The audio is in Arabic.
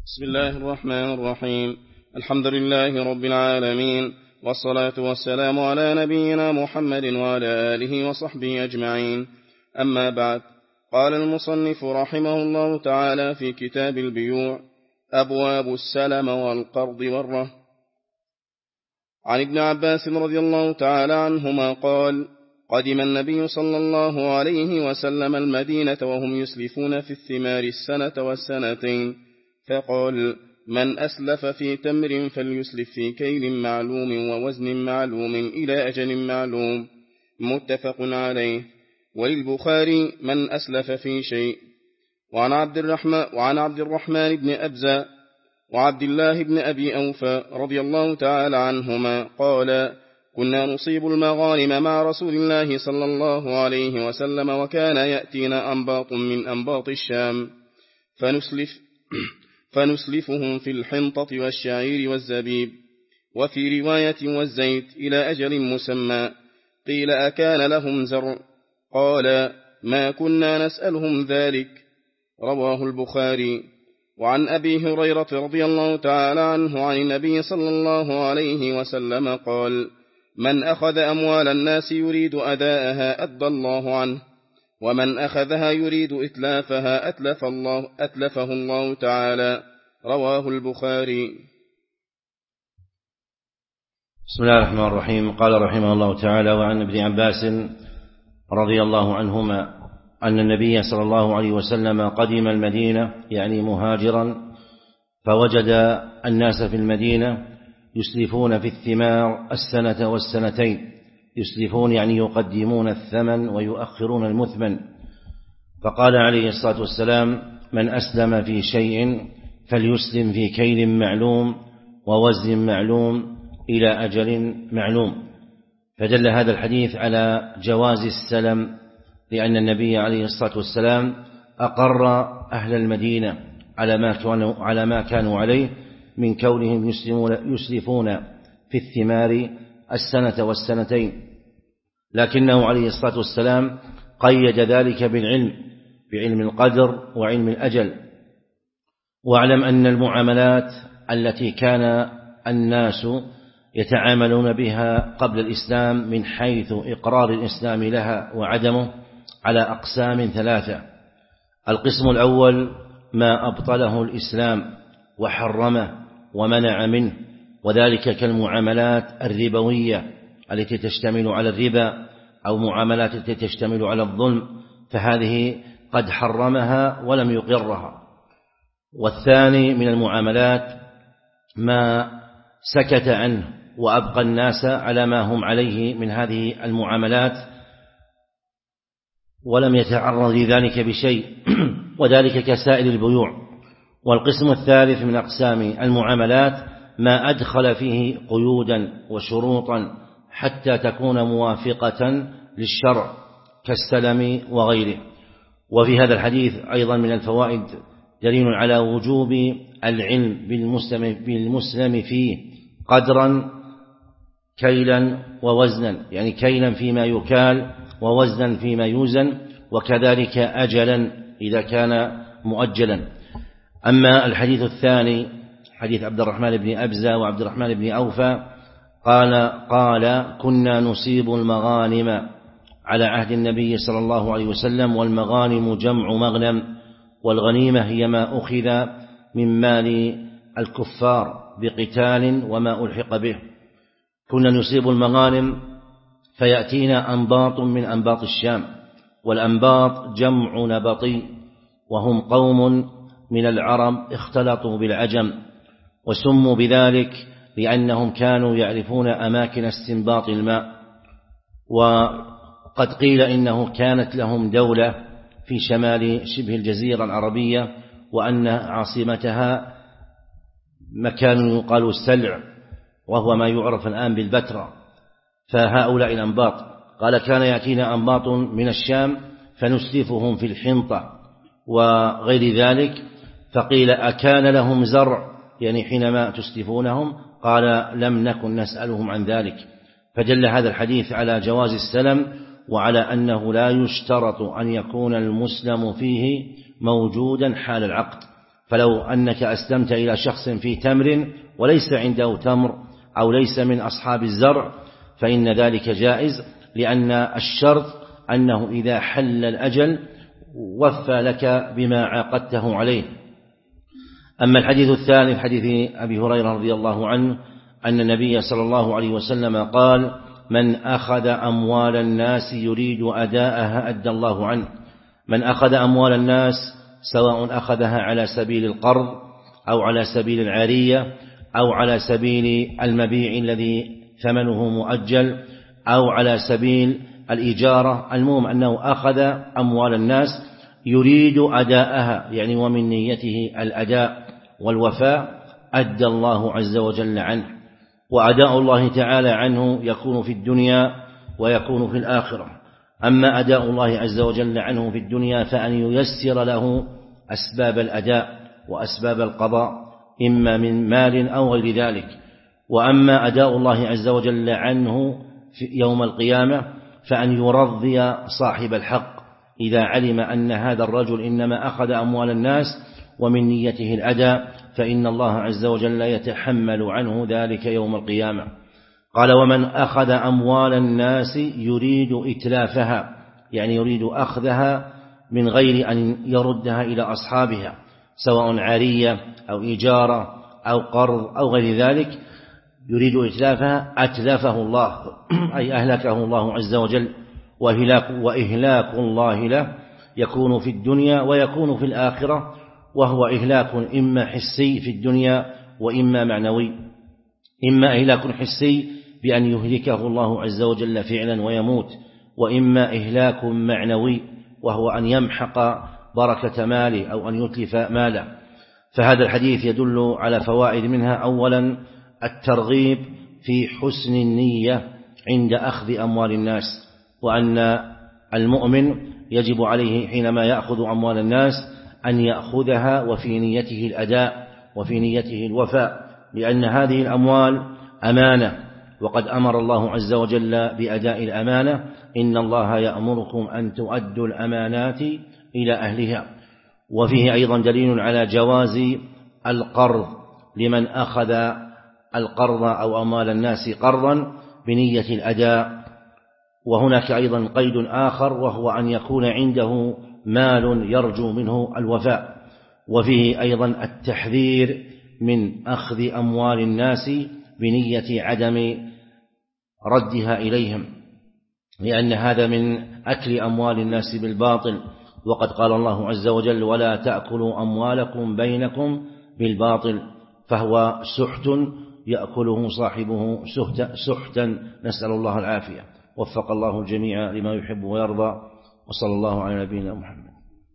بسم الله الرحمن الرحيم. الحمد لله رب العالمين، والصلاة والسلام على نبينا محمد وعلى آله وصحبه أجمعين. أما بعد، قال المصنف رحمه الله تعالى في كتاب البيوع: أبواب السلم والقرض والرهن. عن ابن عباس رضي الله تعالى عنهما قال: قدم النبي صلى الله عليه وسلم المدينة وهم يسلفون في الثمار السنة والسنتين، فقال: من أسلف في تمر فليسلف في كيل معلوم ووزن معلوم إلى أجل معلوم. متفق عليه. وللبخاري: من أسلف في شيء. وعن عبد الرحمن بن أبزة وعبد الله بن أبي أوفى رضي الله تعالى عنهما قال: كنا نصيب المغانم مع رسول الله صلى الله عليه وسلم، وكان يأتينا أنباط من أنباط الشام فنسلفهم في الحنطة والشعير والزبيب، وفي رواية والزيت، إلى أجل مسمى. قيل: أكان لهم زرع؟ قال: ما كنا نسألهم ذلك. رواه البخاري. وعن أبي هريرة رضي الله تعالى عنه عن النبي صلى الله عليه وسلم قال: من أخذ أموال الناس يريد أداءها أدى الله عنه، ومن أخذها يريد إتلافها أتلفه الله تعالى. رواه البخاري. بسم الله الرحمن الرحيم. قال رحمه الله تعالى: وعن ابن عباس رضي الله عنهما أن النبي صلى الله عليه وسلم قدم المدينة، يعني مهاجرا، فوجد الناس في المدينة يسلفون في الثمار السنة والسنتين. يسلفون يعني يقدمون الثمن ويؤخرون المثمن. فقال عليه الصلاة والسلام: من أسلم في شيء فليسلم في كيل معلوم ووزن معلوم إلى أجل معلوم. فدل هذا الحديث على جواز السلم، لأن النبي عليه الصلاة والسلام أقر أهل المدينة على ما كانوا عليه من كونهم يسلفون في الثمار السنة والسنتين، لكنه عليه الصلاة والسلام قيد ذلك بعلم القدر وعلم الأجل. واعلم أن المعاملات التي كان الناس يتعاملون بها قبل الإسلام من حيث إقرار الإسلام لها وعدمه على أقسام ثلاثة. القسم الأول ما أبطله الإسلام وحرمه ومنع منه، وذلك كالمعاملات الربوية التي تشتمل على الربا أو معاملات التي تشتمل على الظلم، فهذه قد حرمها ولم يقرها. والثاني من المعاملات ما سكت عنه وأبقى الناس على ما هم عليه من هذه المعاملات ولم يتعرض لذلك بشيء، وذلك كسائر البيوع. والقسم الثالث من أقسام المعاملات ما أدخل فيه قيودا وشروطا حتى تكون موافقة للشرع كالسلم وغيره. وفي هذا الحديث أيضا من الفوائد دليل على وجوب العلم بالمسلم فيه قدرا كيلا ووزنا، يعني كيلا فيما يكال ووزنا فيما يوزن، وكذلك أجلا إذا كان مؤجلا. أما الحديث الثاني حديث عبد الرحمن بن أبزة وعبد الرحمن بن أوفى قال كنا نصيب المغانم على عهد النبي صلى الله عليه وسلم، والمغانم جمع مغنم، والغنيمة هي ما أخذ من مال الكفار بقتال وما ألحق به. كنا نصيب المغانم فيأتينا أنباط من أنباط الشام، والأنباط جمع نبطي، وهم قوم من العرب اختلطوا بالعجم، وسموا بذلك لأنهم كانوا يعرفون أماكن استنباط الماء. وقد قيل إنه كانت لهم دولة في شمال شبه الجزيرة العربية، وأن عاصمتها مكان يقال السلع، وهو ما يعرف الآن بالبتراء. فهؤلاء الأنباط قال كان يأتينا أنباط من الشام فنسلفهم في الحنطة وغير ذلك. فقيل أكان لهم زرع، يعني حينما تسلفونهم؟ قال لم نكن نسألهم عن ذلك. فدل هذا الحديث على جواز السلم، وعلى أنه لا يشترط أن يكون المسلم فيه موجودا حال العقد، فلو أنك أسلمت إلى شخص في تمر وليس عنده تمر أو ليس من أصحاب الزرع فإن ذلك جائز، لأن الشرط أنه إذا حل الأجل وفى لك بما عاقدته عليه. أما الحديث الثاني حديث أبي هريرة رضي الله عنه أن النبي صلى الله عليه وسلم قال: من أخذ أموال الناس يريد أداءها أدى الله عنه. من أخذ أموال الناس سواء أخذها على سبيل القرض أو على سبيل العارية أو على سبيل المبيع الذي ثمنه مؤجل أو على سبيل الإجارة، المهم أنه أخذ أموال الناس يريد أداءها، يعني ومن نيته الأداء والوفاء، أدى الله عز وجل عنه. وأداء الله تعالى عنه يكون في الدنيا ويكون في الآخرة. أما أداء الله عز وجل عنه في الدنيا فأن ييسر له أسباب الأداء وأسباب القضاء إما من مال أو غير ذلك. وأما أداء الله عز وجل عنه في يوم القيامة فأن يرضي صاحب الحق إذا علم أن هذا الرجل إنما أخذ أموال الناس ومن نيته الأداء، فإن الله عز وجل يتحمل عنه ذلك يوم القيامة. قال: ومن أخذ أموال الناس يريد إتلافها، يعني يريد أخذها من غير أن يردها إلى أصحابها، سواء عارية أو إجارة أو قرض أو غير ذلك، يريد إتلافها أتلفه الله أي أهلكه الله عز وجل. وإهلاك الله له يكون في الدنيا ويكون في الآخرة، وهو إهلاك إما حسي في الدنيا وإما معنوي. إما إهلاك حسي بأن يهلكه الله عز وجل فعلا ويموت، وإما إهلاك معنوي وهو أن يمحق بركة ماله أو أن يتلف ماله. فهذا الحديث يدل على فوائد، منها أولا الترغيب في حسن النية عند أخذ أموال الناس، وأن المؤمن يجب عليه حينما يأخذ أموال الناس أن يأخذها وفي نيته الأداء وفي نيته الوفاء، لأن هذه الأموال أمانة، وقد أمر الله عز وجل بأداء الأمانة: إن الله يأمركم أن تؤدوا الأمانات إلى أهلها. وفيه أيضا دليل على جواز القرض لمن أخذ القرض أو أموال الناس قرضا بنية الأداء. وهناك أيضا قيد آخر، وهو أن يكون عنده مال يرجو منه الوفاء. وفيه أيضا التحذير من أخذ أموال الناس بنية عدم ردها إليهم، لأن هذا من أكل أموال الناس بالباطل. وقد قال الله عز وجل: ولا تأكلوا أموالكم بينكم بالباطل، فهو سحت يأكله صاحبه سحتا، نسأل الله العافية. وفق الله الجميع لما يحب ويرضى، وصلى الله على نبينا محمد.